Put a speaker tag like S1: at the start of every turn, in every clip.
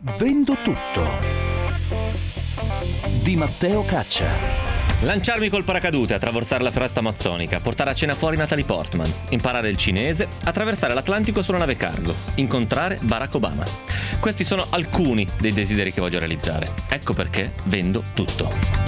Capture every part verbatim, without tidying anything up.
S1: Vendo tutto di Matteo Caccia.
S2: Lanciarmi col paracadute, attraversare la foresta amazzonica, portare a cena fuori Natalie Portman, imparare il cinese, attraversare l'Atlantico sulla nave cargo, incontrare Barack Obama. Questi sono alcuni dei desideri che voglio realizzare. Ecco perché vendo tutto.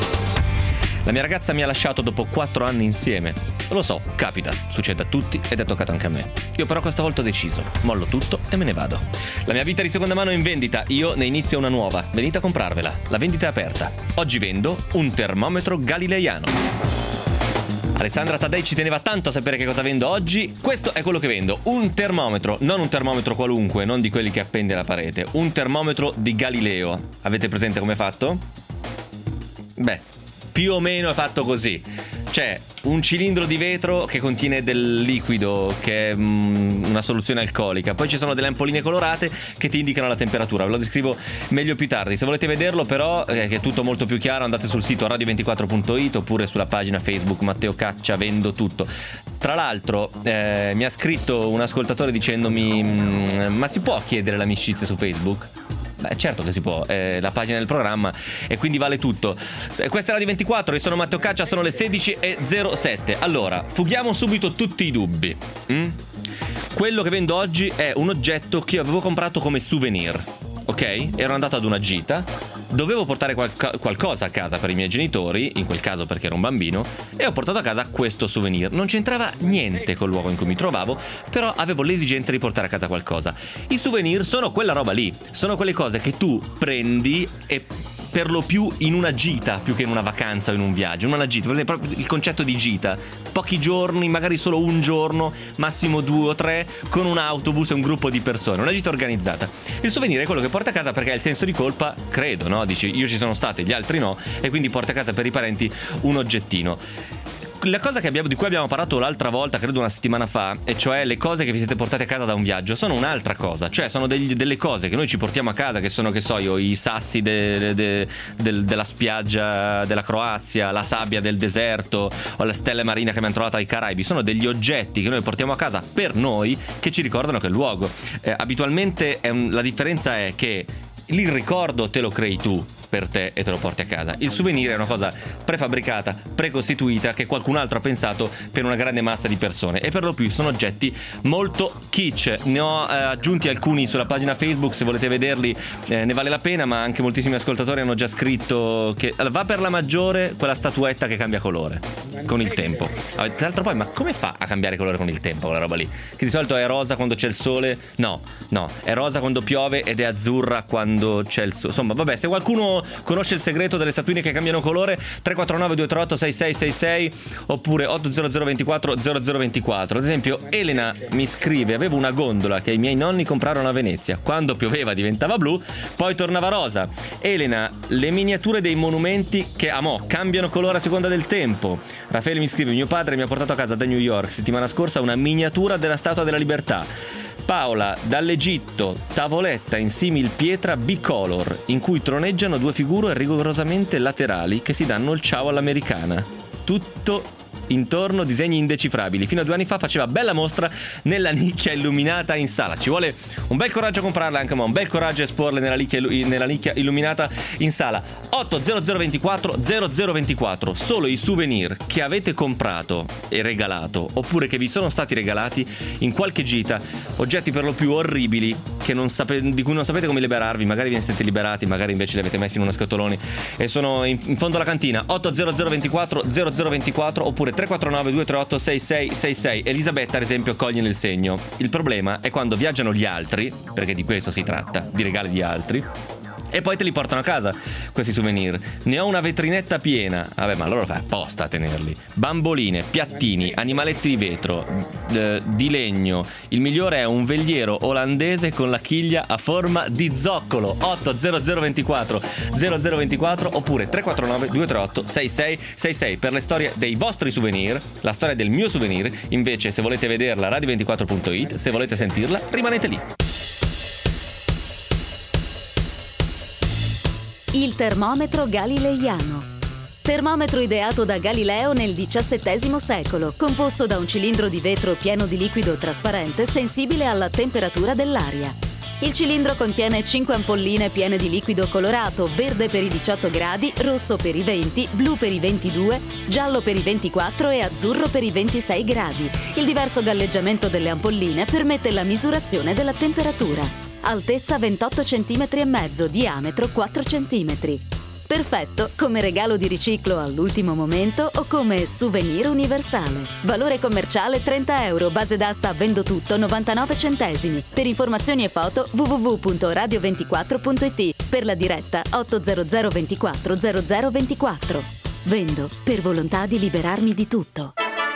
S2: La mia ragazza mi ha lasciato dopo quattro anni insieme. Lo so, capita, succede a tutti ed è toccato anche a me. Io però questa volta ho deciso, mollo tutto e me ne vado. La mia vita di seconda mano è in vendita, io ne inizio una nuova. Venite a comprarvela, la vendita è aperta. Oggi vendo un termometro galileiano. Alessandra Taddei ci teneva tanto a sapere che cosa vendo oggi. Questo è quello che vendo, un termometro, non un termometro qualunque, non di quelli che appende alla parete, un termometro di Galileo. Avete presente come è fatto? Beh, più o meno è fatto così. C'è un cilindro di vetro che contiene del liquido, che è mm, una soluzione alcolica. Poi ci sono delle ampolline colorate che ti indicano la temperatura. Ve lo descrivo meglio più tardi. Se volete vederlo però, eh, che è tutto molto più chiaro, andate sul sito radio ventiquattro punto it oppure sulla pagina Facebook Matteo Caccia Vendo Tutto. Tra l'altro eh, mi ha scritto un ascoltatore dicendomi mm, ma si può chiedere l'amicizia su Facebook? Beh, certo che si può, è la pagina del programma e quindi vale tutto. Questa è Radio ventiquattro, io sono Matteo Caccia, sono le sedici e zero sette. Allora, fughiamo subito tutti i dubbi. Mm? Quello che vendo oggi è un oggetto che io avevo comprato come souvenir. Ok? Ero andato ad una gita, dovevo portare qualca- qualcosa a casa per i miei genitori, in quel caso perché ero un bambino, e ho portato a casa questo souvenir. Non c'entrava niente col luogo in cui mi trovavo, però avevo l'esigenza di portare a casa qualcosa. I souvenir sono quella roba lì, sono quelle cose che tu prendi e per lo più in una gita più che in una vacanza o in un viaggio. In una gita, proprio il concetto di gita, pochi giorni, magari solo un giorno, massimo due o tre, con un autobus e un gruppo di persone, una gita organizzata. Il souvenir è quello che porta a casa perché hai il senso di colpa, credo, no? Dici io ci sono stato, gli altri no, e quindi porta a casa per i parenti un oggettino. La cosa che abbiamo, di cui abbiamo parlato l'altra volta, credo una settimana fa, e cioè le cose che vi siete portate a casa da un viaggio, sono un'altra cosa. Cioè sono degli, delle cose che noi ci portiamo a casa, che sono, che so io, i sassi de, de, de, della spiaggia della Croazia, la sabbia del deserto o le stelle marine che abbiamo trovato ai Caraibi. Sono degli oggetti che noi portiamo a casa per noi, che ci ricordano quel luogo. eh, Abitualmente è un, la differenza è che il ricordo te lo crei tu per te e te lo porti a casa. Il souvenir è una cosa prefabbricata, precostituita, che qualcun altro ha pensato per una grande massa di persone, e per lo più sono oggetti molto kitsch. Ne ho eh, aggiunti alcuni sulla pagina Facebook, se volete vederli eh, ne vale la pena, ma anche moltissimi ascoltatori hanno già scritto che va per la maggiore quella statuetta che cambia colore con il tempo. Tra l'altro poi, ma come fa a cambiare colore con il tempo quella roba lì? Che di solito è rosa quando c'è il sole. No, no, è rosa quando piove ed è azzurra quando c'è il sole. Insomma, vabbè, se qualcuno conosce il segreto delle statuine che cambiano colore, tre quattro nove due tre otto sei sei sei sei oppure otto zero zero due quattro zero zero due quattro. Ad esempio Elena mi scrive: avevo una gondola che i miei nonni comprarono a Venezia, quando pioveva diventava blu, poi tornava rosa. Elena, le miniature dei monumenti che amò cambiano colore a seconda del tempo. Raffaele mi scrive: mio padre mi ha portato a casa da New York settimana scorsa una miniatura della Statua della Libertà. Paola, dall'Egitto, tavoletta in simil pietra bicolor, in cui troneggiano due figure rigorosamente laterali che si danno il ciao all'americana. Tutto intorno disegni indecifrabili. Fino a due anni fa faceva bella mostra nella nicchia illuminata in sala. Ci vuole un bel coraggio a comprarla anche, ma un bel coraggio a esporle nella nicchia, nella nicchia illuminata in sala. otto zero zero due quattro zero zero due quattro. Solo i souvenir che avete comprato e regalato, oppure che vi sono stati regalati in qualche gita, oggetti per lo più orribili che non sape- di cui non sapete come liberarvi. Magari vi ne siete liberati, magari invece li avete messi in uno scatolone e sono in, in fondo alla cantina. otto zero zero due quattro zero zero due quattro oppure tre quattro nove due tre otto sei sei sei sei. Elisabetta ad esempio coglie nel segno. Il problema è quando viaggiano gli altri, perché di questo si tratta, di regali di altri, e poi te li portano a casa questi souvenir. Ne ho una vetrinetta piena. Vabbè, ma allora fai apposta a tenerli. Bamboline, piattini, animaletti di vetro, eh, di legno. Il migliore è un veliero olandese con la chiglia a forma di zoccolo. otto zero zero due quattro zero zero due quattro oppure tre quattro nove due tre otto sei sei sei sei per le storie dei vostri souvenir. La storia del mio souvenir invece, se volete vederla, radio ventiquattro punto it. Se volete sentirla, rimanete lì.
S3: Il termometro galileiano. Termometro ideato da Galileo nel diciassettesimo secolo, composto da un cilindro di vetro pieno di liquido trasparente sensibile alla temperatura dell'aria. Il cilindro contiene cinque ampolline piene di liquido colorato, verde per i diciotto gradi, rosso per i venti, blu per i ventidue, giallo per i ventiquattro e azzurro per i ventisei gradi. Il diverso galleggiamento delle ampolline permette la misurazione della temperatura. Altezza ventotto centimetri e mezzo, diametro quattro centimetri. Perfetto come regalo di riciclo all'ultimo momento o come souvenir universale. Valore commerciale trenta euro, base d'asta vendo tutto novantanove centesimi. Per informazioni e foto w w w punto radio ventiquattro punto i t. Per la diretta otto zero zero ventiquattro zero zero ventiquattro. Vendo per volontà di liberarmi di tutto.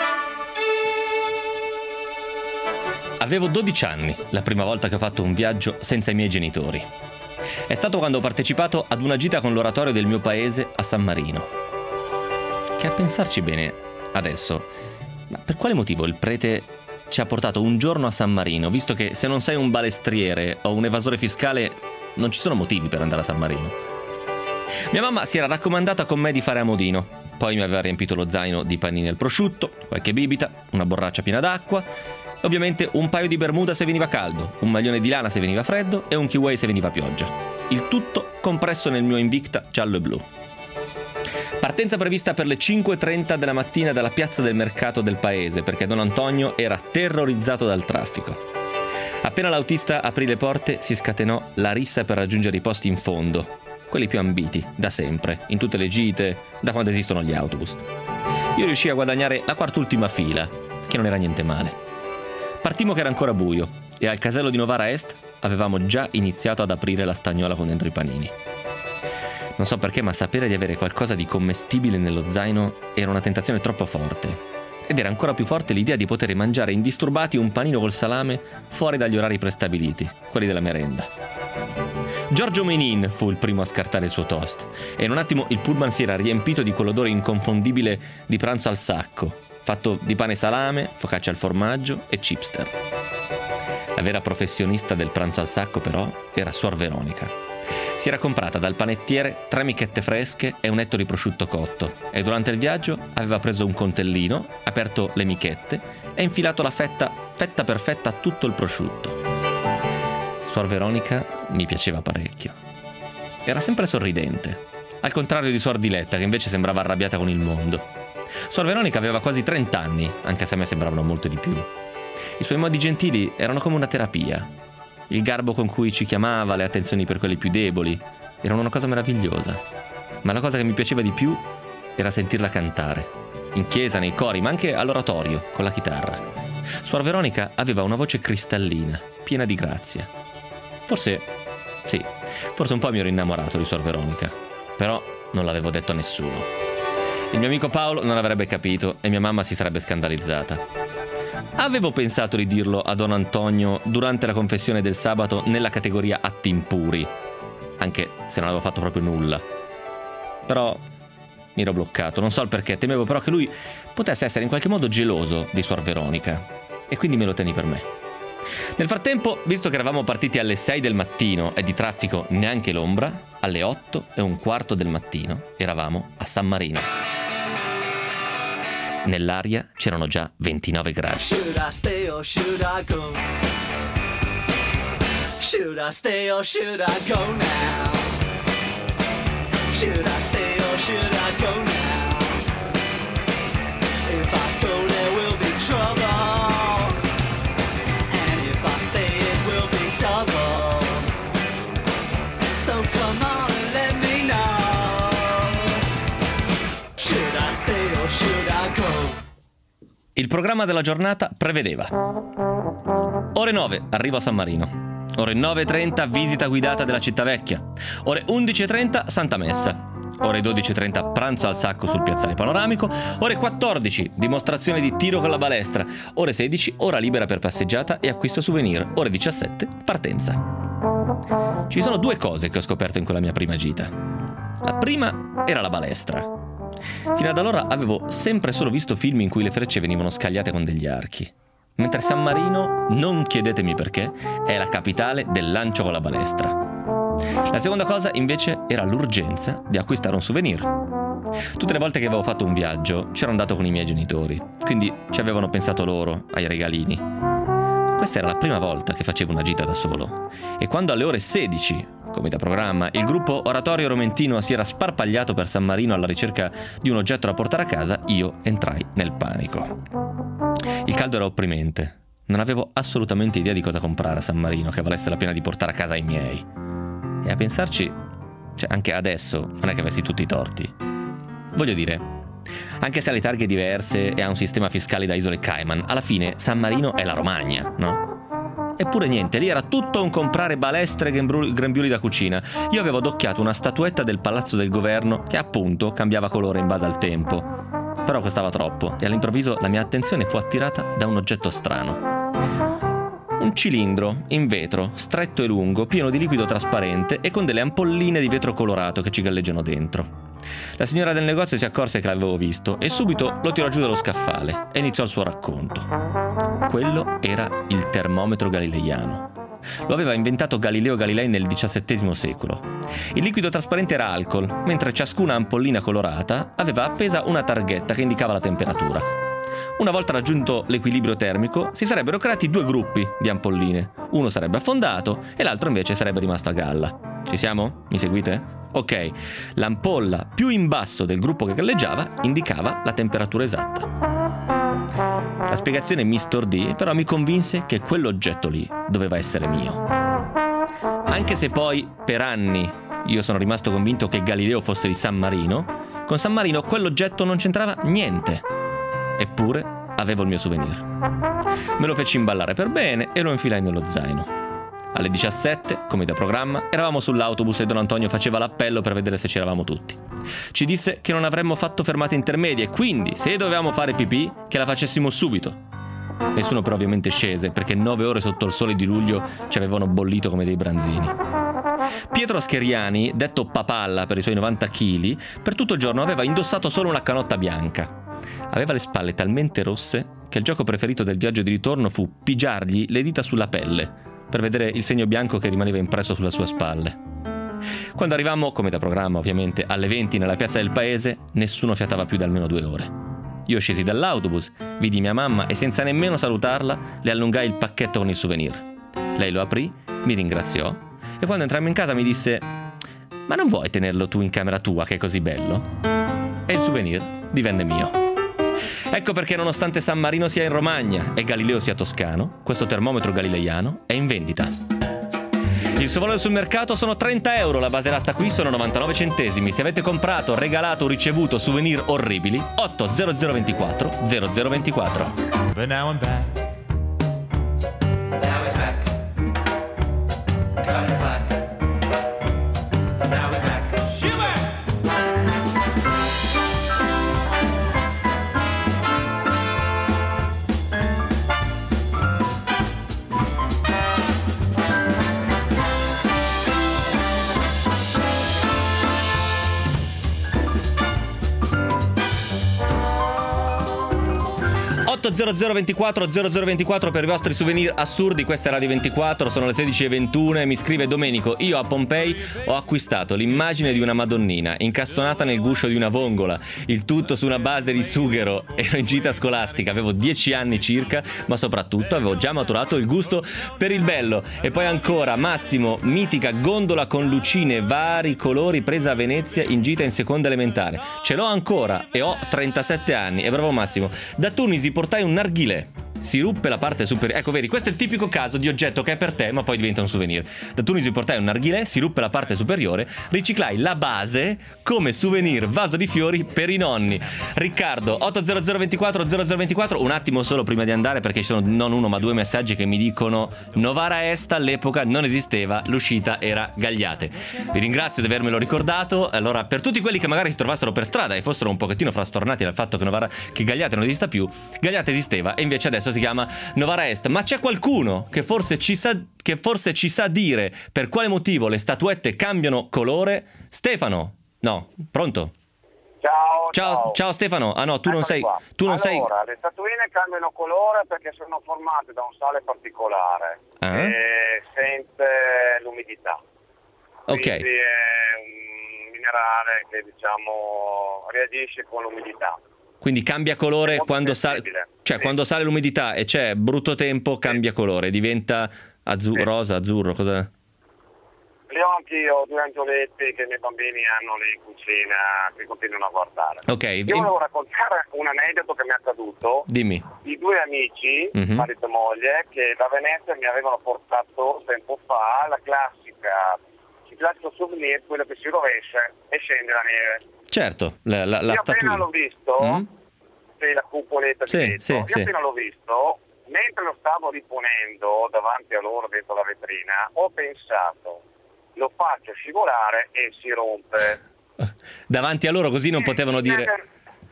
S2: Avevo dodici anni la prima volta che ho fatto un viaggio senza i miei genitori. È stato quando ho partecipato ad una gita con l'oratorio del mio paese a San Marino. Che a pensarci bene adesso, ma per quale motivo il prete ci ha portato un giorno a San Marino, visto che se non sei un balestriere o un evasore fiscale non ci sono motivi per andare a San Marino? Mia mamma si era raccomandata con me di fare a modino, poi mi aveva riempito lo zaino di panini al prosciutto, qualche bibita, una borraccia piena d'acqua, ovviamente un paio di bermuda se veniva caldo, un maglione di lana se veniva freddo e un kiwi se veniva pioggia. Il tutto compresso nel mio Invicta giallo e blu. Partenza prevista per le cinque e trenta della mattina dalla piazza del mercato del paese, perché Don Antonio era terrorizzato dal traffico. Appena l'autista aprì le porte si scatenò la rissa per raggiungere i posti in fondo, quelli più ambiti, da sempre, in tutte le gite, da quando esistono gli autobus. Io riuscii a guadagnare la quart'ultima fila, che non era niente male. Partimmo che era ancora buio e al casello di Novara Est avevamo già iniziato ad aprire la stagnola con dentro i panini. Non so perché, ma sapere di avere qualcosa di commestibile nello zaino era una tentazione troppo forte. Ed era ancora più forte l'idea di poter mangiare indisturbati un panino col salame fuori dagli orari prestabiliti, quelli della merenda. Giorgio Menin fu il primo a scartare il suo toast e in un attimo il pullman si era riempito di quell'odore inconfondibile di pranzo al sacco, fatto di pane e salame, focaccia al formaggio e chipster. La vera professionista del pranzo al sacco, però, era Suor Veronica. Si era comprata dal panettiere tre michette fresche e un etto di prosciutto cotto e durante il viaggio aveva preso un coltellino, aperto le michette e infilato la fetta, fetta per fetta a tutto il prosciutto. Suor Veronica mi piaceva parecchio. Era sempre sorridente, al contrario di Suor Diletta, che invece sembrava arrabbiata con il mondo. Suor Veronica aveva quasi trenta anni, anche se a me sembravano molto di più. I suoi modi gentili erano come una terapia. Il garbo con cui ci chiamava, le attenzioni per quelli più deboli, erano una cosa meravigliosa. Ma la cosa che mi piaceva di più era sentirla cantare, in chiesa, nei cori, ma anche all'oratorio, con la chitarra. Suor Veronica aveva una voce cristallina, piena di grazia. Forse, sì, forse un po' mi ero innamorato di Suor Veronica, però non l'avevo detto a nessuno. Il mio amico Paolo non avrebbe capito e mia mamma si sarebbe scandalizzata. Avevo pensato di dirlo a Don Antonio durante la confessione del sabato nella categoria atti impuri, anche se non avevo fatto proprio nulla. Però mi ero bloccato, non so il perché, temevo però che lui potesse essere in qualche modo geloso di Suor Veronica e quindi me lo tenni per me. Nel frattempo, visto che eravamo partiti alle sei del mattino e di traffico neanche l'ombra, alle otto e un quarto del mattino eravamo a San Marino. Nell'aria c'erano già ventinove gradi.
S4: Should I stay or should I go? Should I stay or should I go now? Should I stay or should I go now? If I go there will be trouble, and if I stay it will be double. So come on and let me know. Should I stay or should I go?
S2: Il programma della giornata prevedeva: ore nove, arrivo a San Marino. Ore nove e trenta, visita guidata della città vecchia. Ore undici e trenta, Santa Messa. Ore dodici e trenta, pranzo al sacco sul piazzale panoramico. Ore quattordici, dimostrazione di tiro con la balestra. Ore sedici, ora libera per passeggiata e acquisto souvenir. Ore diciassette, partenza. Ci sono due cose che ho scoperto in quella mia prima gita. La prima era la balestra. Fino ad allora avevo sempre solo visto film in cui le frecce venivano scagliate con degli archi. Mentre San Marino, non chiedetemi perché, è la capitale del lancio con la balestra. La seconda cosa invece era l'urgenza di acquistare un souvenir. Tutte le volte che avevo fatto un viaggio c'ero andato con i miei genitori, quindi ci avevano pensato loro ai regalini. Questa era la prima volta che facevo una gita da solo, e quando alle ore sedici, come da programma, il gruppo Oratorio Romentino si era sparpagliato per San Marino alla ricerca di un oggetto da portare a casa, io entrai nel panico. Il caldo era opprimente, non avevo assolutamente idea di cosa comprare a San Marino che valesse la pena di portare a casa i miei. E a pensarci, cioè anche adesso, non è che avessi tutti i torti. Voglio dire, anche se ha le targhe diverse e ha un sistema fiscale da isole Cayman, alla fine San Marino è la Romagna, no? Eppure niente, lì era tutto un comprare balestre e grembiuli da cucina. Io avevo adocchiato una statuetta del Palazzo del Governo che appunto cambiava colore in base al tempo. Però costava troppo e all'improvviso la mia attenzione fu attirata da un oggetto strano. Un cilindro in vetro, stretto e lungo, pieno di liquido trasparente e con delle ampolline di vetro colorato che ci galleggiano dentro. La signora del negozio si accorse che l'avevo visto e subito lo tirò giù dallo scaffale e iniziò il suo racconto. Quello era il termometro galileiano. Lo aveva inventato Galileo Galilei nel diciassettesimo secolo. Il liquido trasparente era alcol, mentre ciascuna ampollina colorata aveva appesa una targhetta che indicava la temperatura. Una volta raggiunto l'equilibrio termico, si sarebbero creati due gruppi di ampolline. Uno sarebbe affondato e l'altro invece sarebbe rimasto a galla. Ci siamo? Mi seguite? Ok, l'ampolla più in basso del gruppo che galleggiava indicava la temperatura esatta. La spiegazione mi stordì, però mi convinse che quell'oggetto lì doveva essere mio. Anche se poi, per anni, io sono rimasto convinto che Galileo fosse di San Marino, con San Marino quell'oggetto non c'entrava niente. Eppure avevo il mio souvenir. Me lo feci imballare per bene e lo infilai nello zaino. Alle diciassette, come da programma, eravamo sull'autobus e Don Antonio faceva l'appello per vedere se c'eravamo tutti. Ci disse che non avremmo fatto fermate intermedie, quindi, se dovevamo fare pipì, che la facessimo subito. Nessuno però ovviamente scese, perché nove ore sotto il sole di luglio ci avevano bollito come dei branzini. Pietro Scheriani, detto Papalla per i suoi novanta chili, per tutto il giorno aveva indossato solo una canotta bianca. Aveva le spalle talmente rosse che il gioco preferito del viaggio di ritorno fu pigiargli le dita sulla pelle, per vedere il segno bianco che rimaneva impresso sulle sue spalle. Quando arrivammo, come da programma ovviamente, alle venti nella piazza del paese, nessuno fiatava più da almeno due ore. Io scesi dall'autobus, vidi mia mamma e senza nemmeno salutarla le allungai il pacchetto con il souvenir. Lei lo aprì, mi ringraziò e quando entrammo in casa mi disse: «Ma non vuoi tenerlo tu in camera tua che è così bello?» E il souvenir divenne mio. Ecco perché nonostante San Marino sia in Romagna e Galileo sia toscano, questo termometro galileiano è in vendita. Il suo valore sul mercato sono trenta euro, la base d'asta qui sono novantanove centesimi. Se avete comprato, regalato o ricevuto souvenir orribili, otto zero zero ventiquattro zero zero ventiquattro.
S5: But now I'm back.
S4: Now he's back. Cut his life. Now he's back.
S2: otto zero zero ventiquattro zero zero ventiquattro per i vostri souvenir assurdi. Questa è Radio ventiquattro, sono le sedici e ventuno e mi scrive Domenico: io a Pompei ho acquistato l'immagine di una Madonnina incastonata nel guscio di una vongola, il tutto su una base di sughero. Ero in gita scolastica, avevo dieci anni circa, ma soprattutto avevo già maturato il gusto per il bello. E poi ancora Massimo, mitica gondola con lucine vari colori presa a Venezia in gita in seconda elementare. Ce l'ho ancora e ho trentasette anni. E bravo Massimo. Da Tunisi portai un narghilè, si ruppe la parte superiore. Ecco, vedi, questo è il tipico caso di oggetto che è per te ma poi diventa un souvenir. Da Tunisi portai un narghilè, si ruppe la parte superiore, riciclai la base come souvenir vaso di fiori per i nonni. Riccardo, otto zero zero ventiquattro zero zero ventiquattro. Un attimo solo prima di andare, perché ci sono non uno ma due messaggi che mi dicono: Novara Est all'epoca non esisteva, l'uscita era Gagliate. Vi ringrazio di avermelo ricordato. Allora, per tutti quelli che magari si trovassero per strada e fossero un pochettino frastornati dal fatto che Novara che Gagliate non esista più, Gagliate esisteva e invece adesso si chiama Novara Est. Ma c'è qualcuno che forse ci sa che forse ci sa dire per quale motivo le statuette cambiano colore? Stefano? No, pronto?
S6: Ciao,
S2: Ciao, ciao, ciao Stefano. Ah no, tu
S6: Eccomi
S2: non sei
S6: qua.
S2: tu non
S6: allora,
S2: sei
S6: le statuine cambiano colore perché sono formate da un sale particolare
S2: Ah.
S6: che sente l'umidità.
S2: Ok.
S6: Quindi è un minerale che, diciamo, reagisce con l'umidità.
S2: Quindi cambia colore
S6: Molto
S2: quando sale,
S6: sensibile.
S2: cioè
S6: Sì.
S2: quando sale l'umidità e c'è brutto tempo, cambia colore, diventa azzu-
S6: Sì.
S2: rosa, azzurro, cosa?
S6: Li ho anch'io, due angioletti che i miei bambini hanno lì in cucina, che continuano a guardare.
S2: Ok,
S6: Io
S2: in-
S6: volevo raccontare un aneddoto che mi è accaduto
S2: dimmi.
S6: di due amici,
S2: Mhm.
S6: marito e moglie, che da Venezia mi avevano portato tempo fa la classica, il classico souvenir, quello che si rovescia e scende la neve.
S2: Certo, la, la, la
S6: Io appena
S2: statuina.
S6: l'ho visto,
S2: Mm?
S6: sì, la cupoletta
S2: Sì,
S6: di vetro,
S2: sì,
S6: io
S2: sì.
S6: appena l'ho visto, mentre lo stavo riponendo davanti a loro dentro la vetrina, ho pensato, lo faccio scivolare e si rompe.
S2: Davanti a loro così non potevano dire...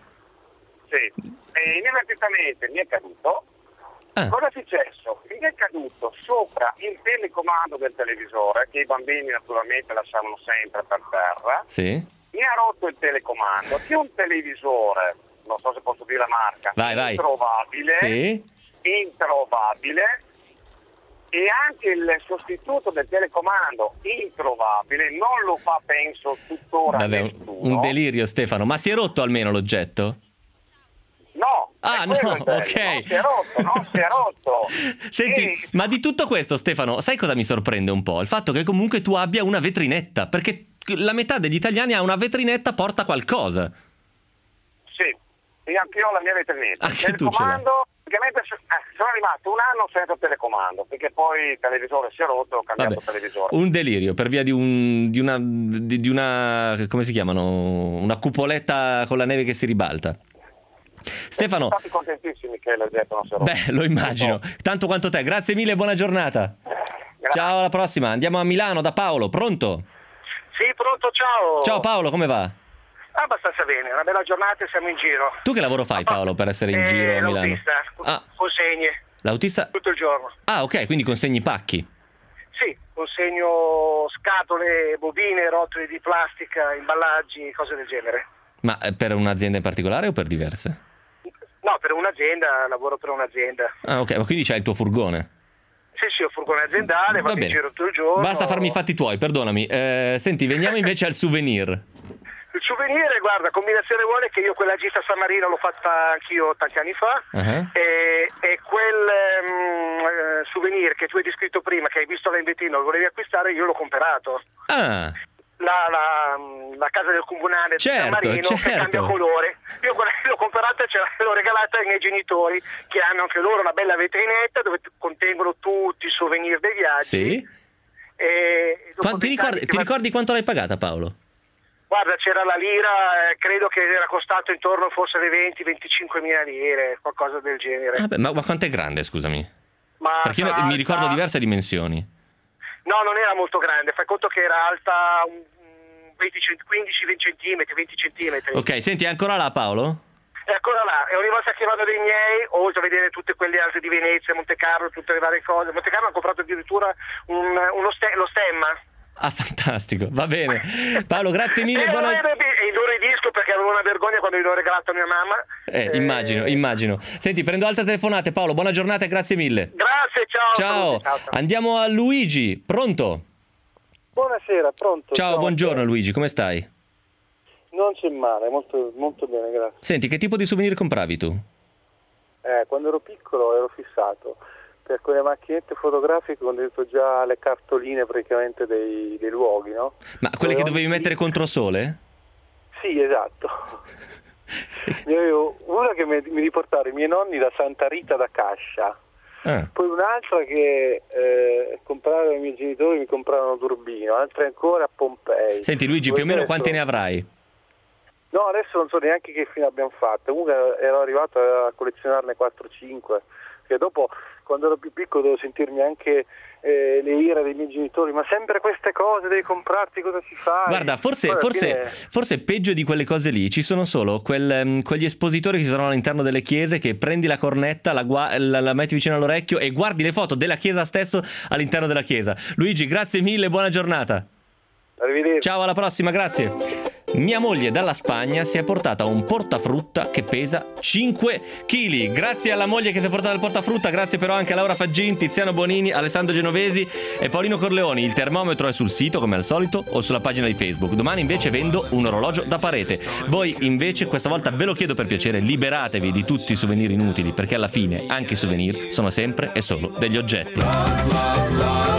S6: Sì, e inavvertitamente mi è caduto.
S2: Ah,
S6: Cosa è successo? Mi è caduto sopra il telecomando del televisore, che i bambini naturalmente lasciavano sempre per terra.
S2: sì?
S6: Mi ha rotto il telecomando, che è un televisore, non so se posso dire la marca,
S2: Vai, vai.
S6: introvabile,
S2: Sì?
S6: introvabile, e anche il sostituto del telecomando introvabile, non lo fa penso tuttora
S2: Vabbè, un,
S6: nessuno.
S2: un delirio, Stefano. Ma si è rotto almeno l'oggetto?
S6: No,
S2: Ah,
S6: è
S2: no,
S6: quello il bello,
S2: ok.
S6: non si è rotto, non si è rotto.
S2: Senti,
S6: E-
S2: ma di tutto questo, Stefano, sai cosa mi sorprende un po'? Il fatto che comunque tu abbia una vetrinetta, perché la metà degli italiani ha una vetrinetta, porta qualcosa.
S6: Sì, e anche io ho la mia vetrinetta. Il
S2: Anche tu ce l'hai.
S6: telecomando, praticamente so- eh, sono rimasto un anno senza telecomando, perché poi il televisore si è rotto e ho cambiato
S2: Vabbè,
S6: televisore.
S2: un delirio per via di, un, di, una, di, di una, come si chiamano? Una cupoletta con la neve che si ribalta. Stefano,
S6: Siamo stati contentissimi che l'oggetto non si è rotto.
S2: beh, lo immagino, tanto quanto te. Grazie mille e buona giornata.
S6: Grazie.
S2: Ciao, alla prossima. Andiamo a Milano da Paolo, pronto?
S5: Sì, pronto, ciao.
S2: Ciao Paolo, come va?
S5: Abbastanza bene, una bella giornata e siamo in giro.
S2: Tu che lavoro fai, Paolo, per essere in
S5: Eh,
S2: giro a Milano?
S5: L'autista,
S2: Ah,
S5: consegne
S2: l'autista?
S5: tutto il giorno.
S2: Ah, ok, quindi consegni pacchi.
S5: Sì, consegno scatole, bobine, rotoli di plastica, imballaggi, cose del genere.
S2: Ma eh, per un'azienda in particolare o per diverse?
S5: No, per un'azienda, lavoro per un'azienda.
S2: Ah, ok, ma quindi c'hai il tuo furgone.
S5: Sì, sì, ho furgone aziendale,
S2: Va
S5: vado in
S2: bene.
S5: giro tutto il giorno.
S2: Basta farmi i fatti tuoi, perdonami. Eh, senti, veniamo invece al souvenir.
S5: Il souvenir, guarda, combinazione vuole che io quella gita a San Marino l'ho fatta anch'io tanti anni fa.
S2: Uh-huh.
S5: E, e quel mm, eh, souvenir che tu hai descritto prima, che hai visto là in vetrina, lo volevi acquistare, io l'ho comprato.
S2: Ah,
S5: La, la, la casa del comunale di
S2: Certo,
S5: San Marino che
S2: certo.
S5: cambia colore. Io quella che l'ho comprata ce l'ho regalata ai miei genitori, che hanno anche loro una bella vetrinetta dove t- contengono tutti i souvenir dei viaggi.
S2: sì?
S5: E dopo
S2: Qua- ti,
S5: vent'anni
S2: ricordi,
S5: che
S2: ti
S5: va-
S2: ricordi quanto l'hai pagata, Paolo?
S5: Guarda, c'era la lira, eh, credo che era costato intorno forse alle venti venticinque mila lire, qualcosa del genere.
S2: Ah, beh, ma, ma quanto è grande, scusami?
S5: Ma
S2: Perché io
S5: sarà
S2: mi ricordo
S5: alta-
S2: diverse dimensioni.
S5: No, non era molto grande, fai conto che era alta un- un venti cent- quindici venti centimetri, venti centimetri.
S2: Ok, senti, è ancora là, Paolo?
S5: E ancora là, e ogni volta che vado dai miei, oltre a vedere tutte quelle altre di Venezia, Monte Carlo, tutte le varie cose, Monte Carlo hanno comprato addirittura un, uno ste- lo stemma.
S2: Ah, fantastico, va bene. Paolo, grazie mille.
S5: E,
S2: buona-
S5: e il loro disco perché avevo una vergogna quando gliel'ho regalato a mia mamma.
S2: Eh, immagino, immagino. Senti, prendo altre telefonate, Paolo, buona giornata e grazie mille.
S5: Grazie, ciao.
S2: Ciao,
S5: Saluti, ciao, ciao.
S2: andiamo a Luigi, pronto?
S7: Buonasera, pronto?
S2: Ciao, buongiorno Luigi, come stai?
S7: Non c'è male, molto, molto bene, grazie.
S2: Senti, che tipo di souvenir compravi tu?
S7: Eh, quando ero piccolo ero fissato per quelle macchinette fotografiche con dentro già le cartoline praticamente dei, dei luoghi, no?
S2: Ma quelle che
S7: Dove
S2: dovevi
S7: ogni-
S2: mettere contro sole?
S7: Sì, esatto. Ne avevo una che mi, mi riportava i miei nonni da Santa Rita da Cascia,
S2: Ah,
S7: poi un'altra che eh, comprarono i miei genitori, mi comprarono ad Urbino, altre ancora a Pompei.
S2: senti Luigi, più o meno
S7: Adesso-
S2: quante ne avrai?
S7: No, adesso non so neanche che fine abbiamo fatto. Comunque ero arrivato a collezionarne quattro cinque. Che dopo, quando ero più piccolo, dovevo sentirmi anche eh, le ire dei miei genitori. Ma sempre queste cose devi comprarti, cosa ci fai?
S2: Guarda, forse,
S7: Poi alla
S2: forse,
S7: fine-
S2: forse peggio di quelle cose lì ci sono solo quel, ehm, quegli espositori che ci sono all'interno delle chiese, che prendi la cornetta, la, gua- la, la metti vicino all'orecchio e guardi le foto della chiesa stesso all'interno della chiesa. Luigi, grazie mille, buona giornata.
S7: Arrivederci.
S2: Ciao, alla prossima, grazie. Mia moglie dalla Spagna si è portata un portafrutta che pesa cinque chili. Grazie alla moglie che si è portata il portafrutta, grazie però anche a Laura Faggin, Tiziano Bonini, Alessandro Genovesi e Paolino Corleoni. Il termometro è sul sito come al solito o sulla pagina di Facebook. Domani invece vendo un orologio da parete. Voi invece questa volta ve lo chiedo per piacere, liberatevi di tutti i souvenir inutili, perché alla fine anche i souvenir sono sempre e solo degli oggetti.